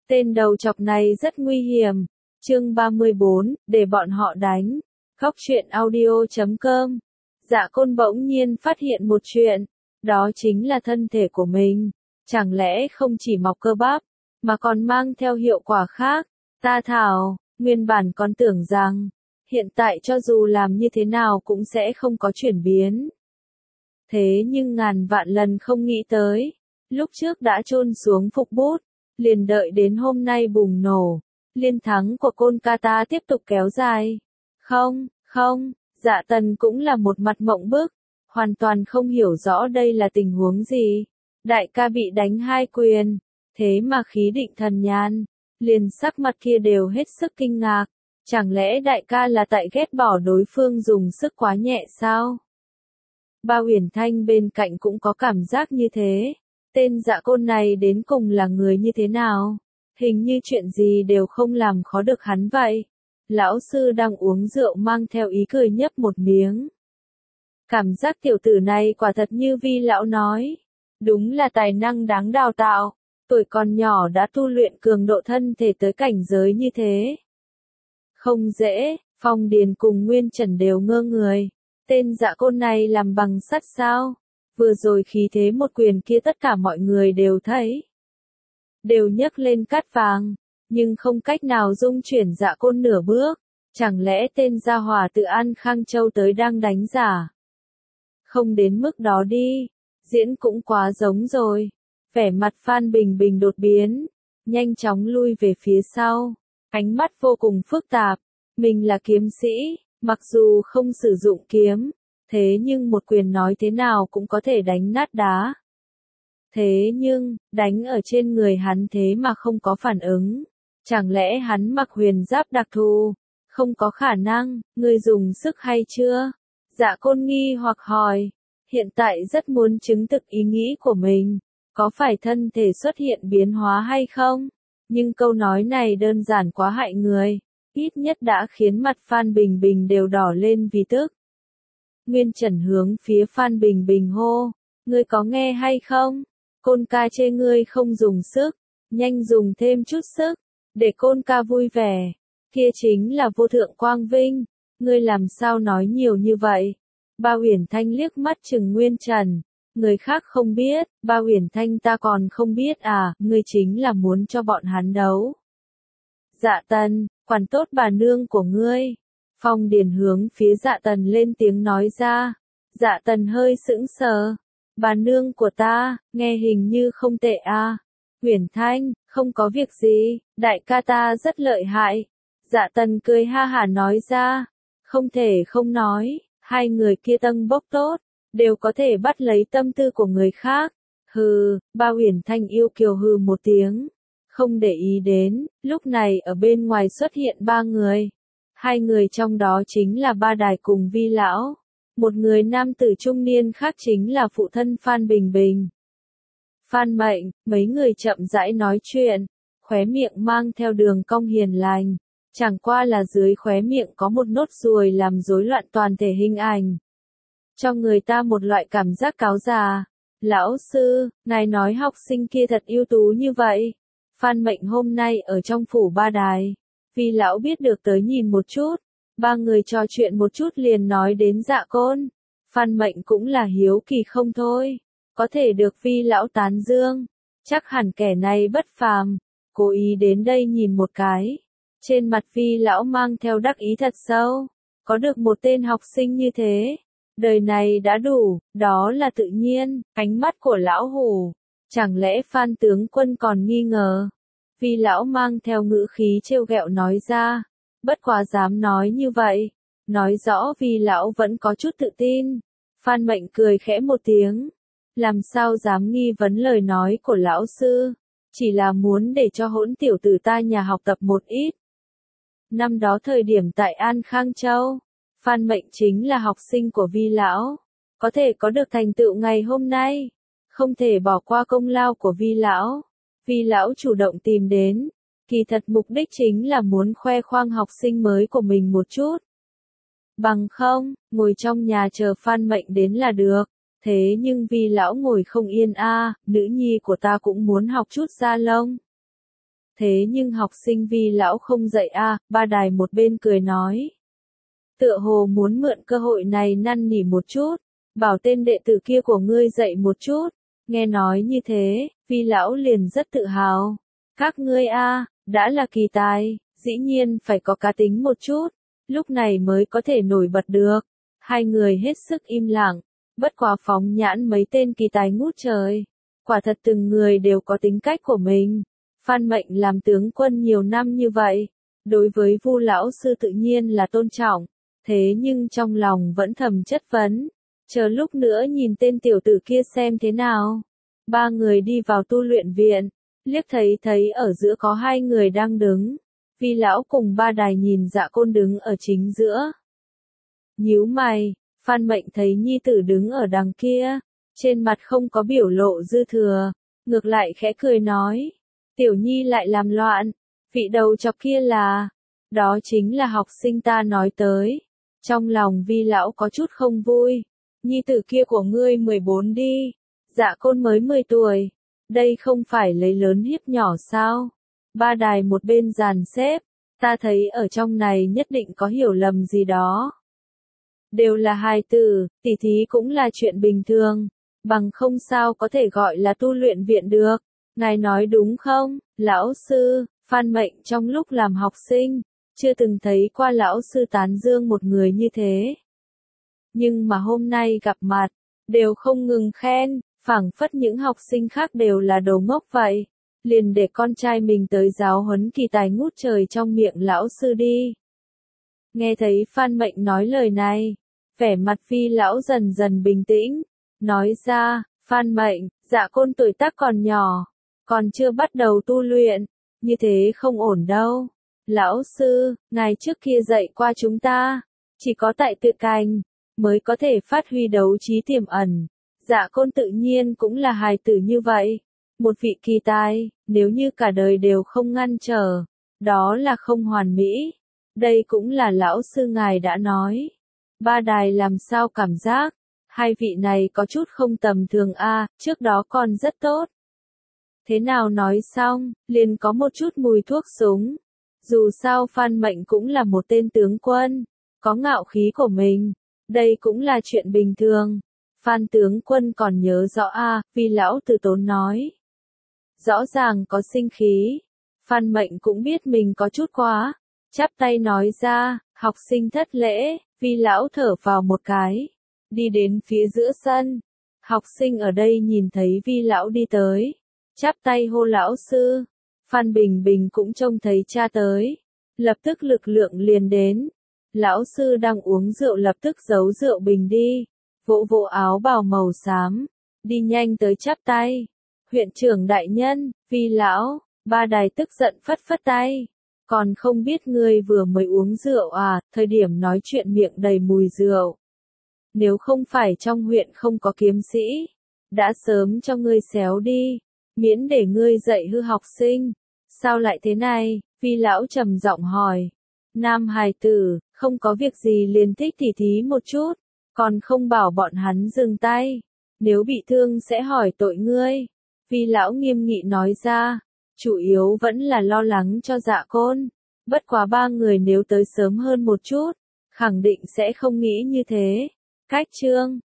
Tên đầu chọc này rất nguy hiểm. Chương 34, để bọn họ đánh. Góc truyện audio.com. Dạ Côn bỗng nhiên phát hiện một chuyện, đó chính là thân thể của mình, chẳng lẽ không chỉ mọc cơ bắp, mà còn mang theo hiệu quả khác. Ta thảo, nguyên bản còn tưởng rằng, hiện tại cho dù làm như thế nào cũng sẽ không có chuyển biến. Thế nhưng ngàn vạn lần không nghĩ tới, lúc trước đã chôn xuống phục bút, liền đợi đến hôm nay bùng nổ, liên thắng của Kolkata tiếp tục kéo dài. Không, Dạ Tần cũng là một mặt mộng bức, hoàn toàn không hiểu rõ đây là tình huống gì. Đại ca bị đánh 2 quyền, thế mà khí định thần nhàn, liền sắc mặt kia đều hết sức kinh ngạc. Chẳng lẽ đại ca là tại ghét bỏ đối phương dùng sức quá nhẹ sao? Ba Uyển Thanh bên cạnh cũng có cảm giác như thế. Tên Dạ Côn này đến cùng là người như thế nào? Hình như chuyện gì đều không làm khó được hắn vậy. Lão sư đang uống rượu mang theo ý cười nhấp một miếng. Cảm giác tiểu tử này quả thật như Vi lão nói. Đúng là tài năng đáng đào tạo. Tuổi còn nhỏ đã tu luyện cường độ thân thể tới cảnh giới như thế. Không dễ, Phong Điền cùng Nguyên Trần đều ngơ người. Tên Dạ Côn này làm bằng sắt sao? Vừa rồi khí thế một quyền kia tất cả mọi người đều thấy. Đều nhấc lên cát vàng, nhưng không cách nào dung chuyển Dạ Côn nửa bước. Chẳng lẽ tên gia hỏa tự An Khang Châu tới đang đánh giả? Không đến mức đó đi, diễn cũng quá giống rồi. Vẻ mặt Phan Bình Bình đột biến, nhanh chóng lui về phía sau, ánh mắt vô cùng phức tạp. Mình là kiếm sĩ, mặc dù không sử dụng kiếm, thế nhưng một quyền nói thế nào cũng có thể đánh nát đá. Thế nhưng, đánh ở trên người hắn thế mà không có phản ứng. Chẳng lẽ hắn mặc huyền giáp đặc thù? Không có khả năng, ngươi dùng sức hay chưa? Dạ Côn nghi hoặc hỏi. Hiện tại rất muốn chứng thực ý nghĩ của mình. Có phải thân thể xuất hiện biến hóa hay không? Nhưng câu nói này đơn giản quá hại người. Ít nhất đã khiến mặt Phan Bình Bình đều đỏ lên vì tức. Nguyên Trần hướng phía Phan Bình Bình hô. Ngươi có nghe hay không? Côn ca chê ngươi không dùng sức. Nhanh dùng thêm chút sức. Để Côn ca vui vẻ. Kia chính là vô thượng quang vinh. Ngươi làm sao nói nhiều như vậy? Ba Uyển Thanh liếc mắt chừng Nguyên Trần. Người khác không biết, Ba Uyển Thanh ta còn không biết à, ngươi chính là muốn cho bọn hắn đấu. Dạ Tần, quản tốt bà nương của ngươi. Phong Điền hướng phía Dạ Tần lên tiếng nói ra. Dạ Tần hơi sững sờ. Bà nương của ta, nghe hình như không tệ à. Uyển Thanh, không có việc gì, đại ca ta rất lợi hại. Dạ Tần cười ha hả nói ra. Không thể không nói, hai người kia tâng bốc tốt, đều có thể bắt lấy tâm tư của người khác. Hừ, Ba Uyển Thanh yêu kiều hừ một tiếng. Không để ý đến, lúc này ở bên ngoài xuất hiện 3 người. 2 người trong đó chính là Ba Đài cùng Vi lão. Một người nam tử trung niên khác chính là phụ thân Phan Bình Bình. Phan Mệnh, mấy người chậm rãi nói chuyện, khóe miệng mang theo đường cong hiền lành. Chẳng qua là dưới khóe miệng có một nốt ruồi làm rối loạn toàn thể hình ảnh. Cho người ta một loại cảm giác cáo già. Lão sư, ngài nói học sinh kia thật ưu tú như vậy. Phan Mệnh hôm nay ở trong phủ Ba Đài. Vi lão biết được tới nhìn một chút. 3 người trò chuyện một chút liền nói đến Dạ Côn. Phan Mệnh cũng là hiếu kỳ không thôi. Có thể được Vi lão tán dương. Chắc hẳn kẻ này bất phàm. Cố ý đến đây nhìn một cái. Trên mặt Vi lão mang theo đắc ý thật sâu. Có được một tên học sinh như thế. Đời này đã đủ, đó là tự nhiên. Ánh mắt của lão hù. Chẳng lẽ Phan tướng quân còn nghi ngờ? Vi lão mang theo ngữ khí trêu ghẹo nói ra. Bất quá dám nói như vậy. Nói rõ Vi lão vẫn có chút tự tin. Phan Mệnh cười khẽ một tiếng. Làm sao dám nghi vấn lời nói của lão sư. Chỉ là muốn để cho hỗn tiểu tử ta nhà học tập một ít. Năm đó thời điểm tại An Khang Châu, Phan Mệnh chính là học sinh của Vi lão. Có thể có được thành tựu ngày hôm nay. Không thể bỏ qua công lao của Vi lão. Vi lão chủ động tìm đến. Kỳ thật mục đích chính là muốn khoe khoang học sinh mới của mình một chút. Bằng không, ngồi trong nhà chờ Phan Mệnh đến là được. Thế nhưng Vi lão ngồi không yên a, nữ nhi của ta cũng muốn học chút da lông. Thế nhưng học sinh Vi lão không dạy a, ba đài một bên cười nói. Tựa hồ muốn mượn cơ hội này năn nỉ một chút, bảo tên đệ tử kia của ngươi dạy một chút. Nghe nói như thế, Vi lão liền rất tự hào. Các ngươi a, đã là kỳ tài, dĩ nhiên phải có cá tính một chút, lúc này mới có thể nổi bật được. Hai người hết sức im lặng, bất quá phóng nhãn mấy tên kỳ tài ngút trời. Quả thật từng người đều có tính cách của mình. Phan Mệnh làm tướng quân nhiều năm như vậy, đối với Vu lão sư tự nhiên là tôn trọng, thế nhưng trong lòng vẫn thầm chất vấn, chờ lúc nữa nhìn tên tiểu tử kia xem thế nào. Ba người đi vào tu luyện viện, liếc thấy ở giữa có hai người đang đứng. Vi lão cùng ba đài nhìn Dạ Côn đứng ở chính giữa. Nhíu mày, Phan Mệnh thấy nhi tử đứng ở đằng kia, trên mặt không có biểu lộ dư thừa, ngược lại khẽ cười nói, tiểu nhi lại làm loạn, vị đầu chọc kia là, đó chính là học sinh ta nói tới. Trong lòng Vi lão có chút không vui, nhi tử kia của ngươi 14 đi, Dạ Côn mới 10 tuổi, đây không phải lấy lớn hiếp nhỏ sao? Ba đài một bên dàn xếp, ta thấy ở trong này nhất định có hiểu lầm gì đó. Đều là hài tử, tỉ thí cũng là chuyện bình thường, bằng không sao có thể gọi là tu luyện viện được. Ngài nói đúng không, lão sư? Phan Mệnh trong lúc làm học sinh, chưa từng thấy qua lão sư tán dương một người như thế. Nhưng mà hôm nay gặp mặt, đều không ngừng khen, phảng phất những học sinh khác đều là đồ ngốc vậy. Liền để con trai mình tới giáo huấn kỳ tài ngút trời trong miệng lão sư đi. Nghe thấy Phan Mệnh nói lời này, vẻ mặt Vi lão dần dần bình tĩnh, nói ra, Phan Mệnh, Dạ Côn tuổi tác còn nhỏ, còn chưa bắt đầu tu luyện, như thế không ổn đâu. Lão sư, ngài trước kia dạy qua chúng ta, chỉ có tại tự cành, mới có thể phát huy đấu trí tiềm ẩn. Dạ Côn tự nhiên cũng là hài tử như vậy. Một vị kỳ tài, nếu như cả đời đều không ngăn trở, đó là không hoàn mỹ. Đây cũng là lão sư ngài đã nói. Ba đài làm sao cảm giác, hai vị này có chút không tầm thường a, trước đó còn rất tốt. Thế nào nói xong, liền có một chút mùi thuốc súng. Dù sao Phan Mệnh cũng là một tên tướng quân, có ngạo khí của mình, đây cũng là chuyện bình thường. Phan tướng quân còn nhớ rõ a, Vi lão từ tốn nói. Rõ ràng có sinh khí. Phan Mệnh cũng biết mình có chút quá, chắp tay nói ra, học sinh thất lễ. Vi lão thở vào một cái, đi đến phía giữa sân. Học sinh ở đây nhìn thấy Vi lão đi tới, chắp tay hô lão sư. Phan Bình Bình cũng trông thấy cha tới, lập tức lực lượng liền đến. Lão sư đang uống rượu lập tức giấu rượu bình đi, vỗ vỗ áo bào màu xám, đi nhanh tới chắp tay. Huyện trưởng đại nhân, Vi lão. Ba đài tức giận phất phất tay. Còn không biết ngươi vừa mới uống rượu à, thời điểm nói chuyện miệng đầy mùi rượu. Nếu không phải trong huyện không có kiếm sĩ, đã sớm cho ngươi xéo đi, miễn để ngươi dạy hư học sinh. Sao lại thế này? Vi lão trầm giọng hỏi. Nam hài tử, không có việc gì liền thích tỉ thí một chút, còn không bảo bọn hắn dừng tay. Nếu bị thương sẽ hỏi tội ngươi. Vi lão nghiêm nghị nói ra, chủ yếu vẫn là lo lắng cho Dạ Côn. Bất quá ba người nếu tới sớm hơn một chút, khẳng định sẽ không nghĩ như thế. Cách chương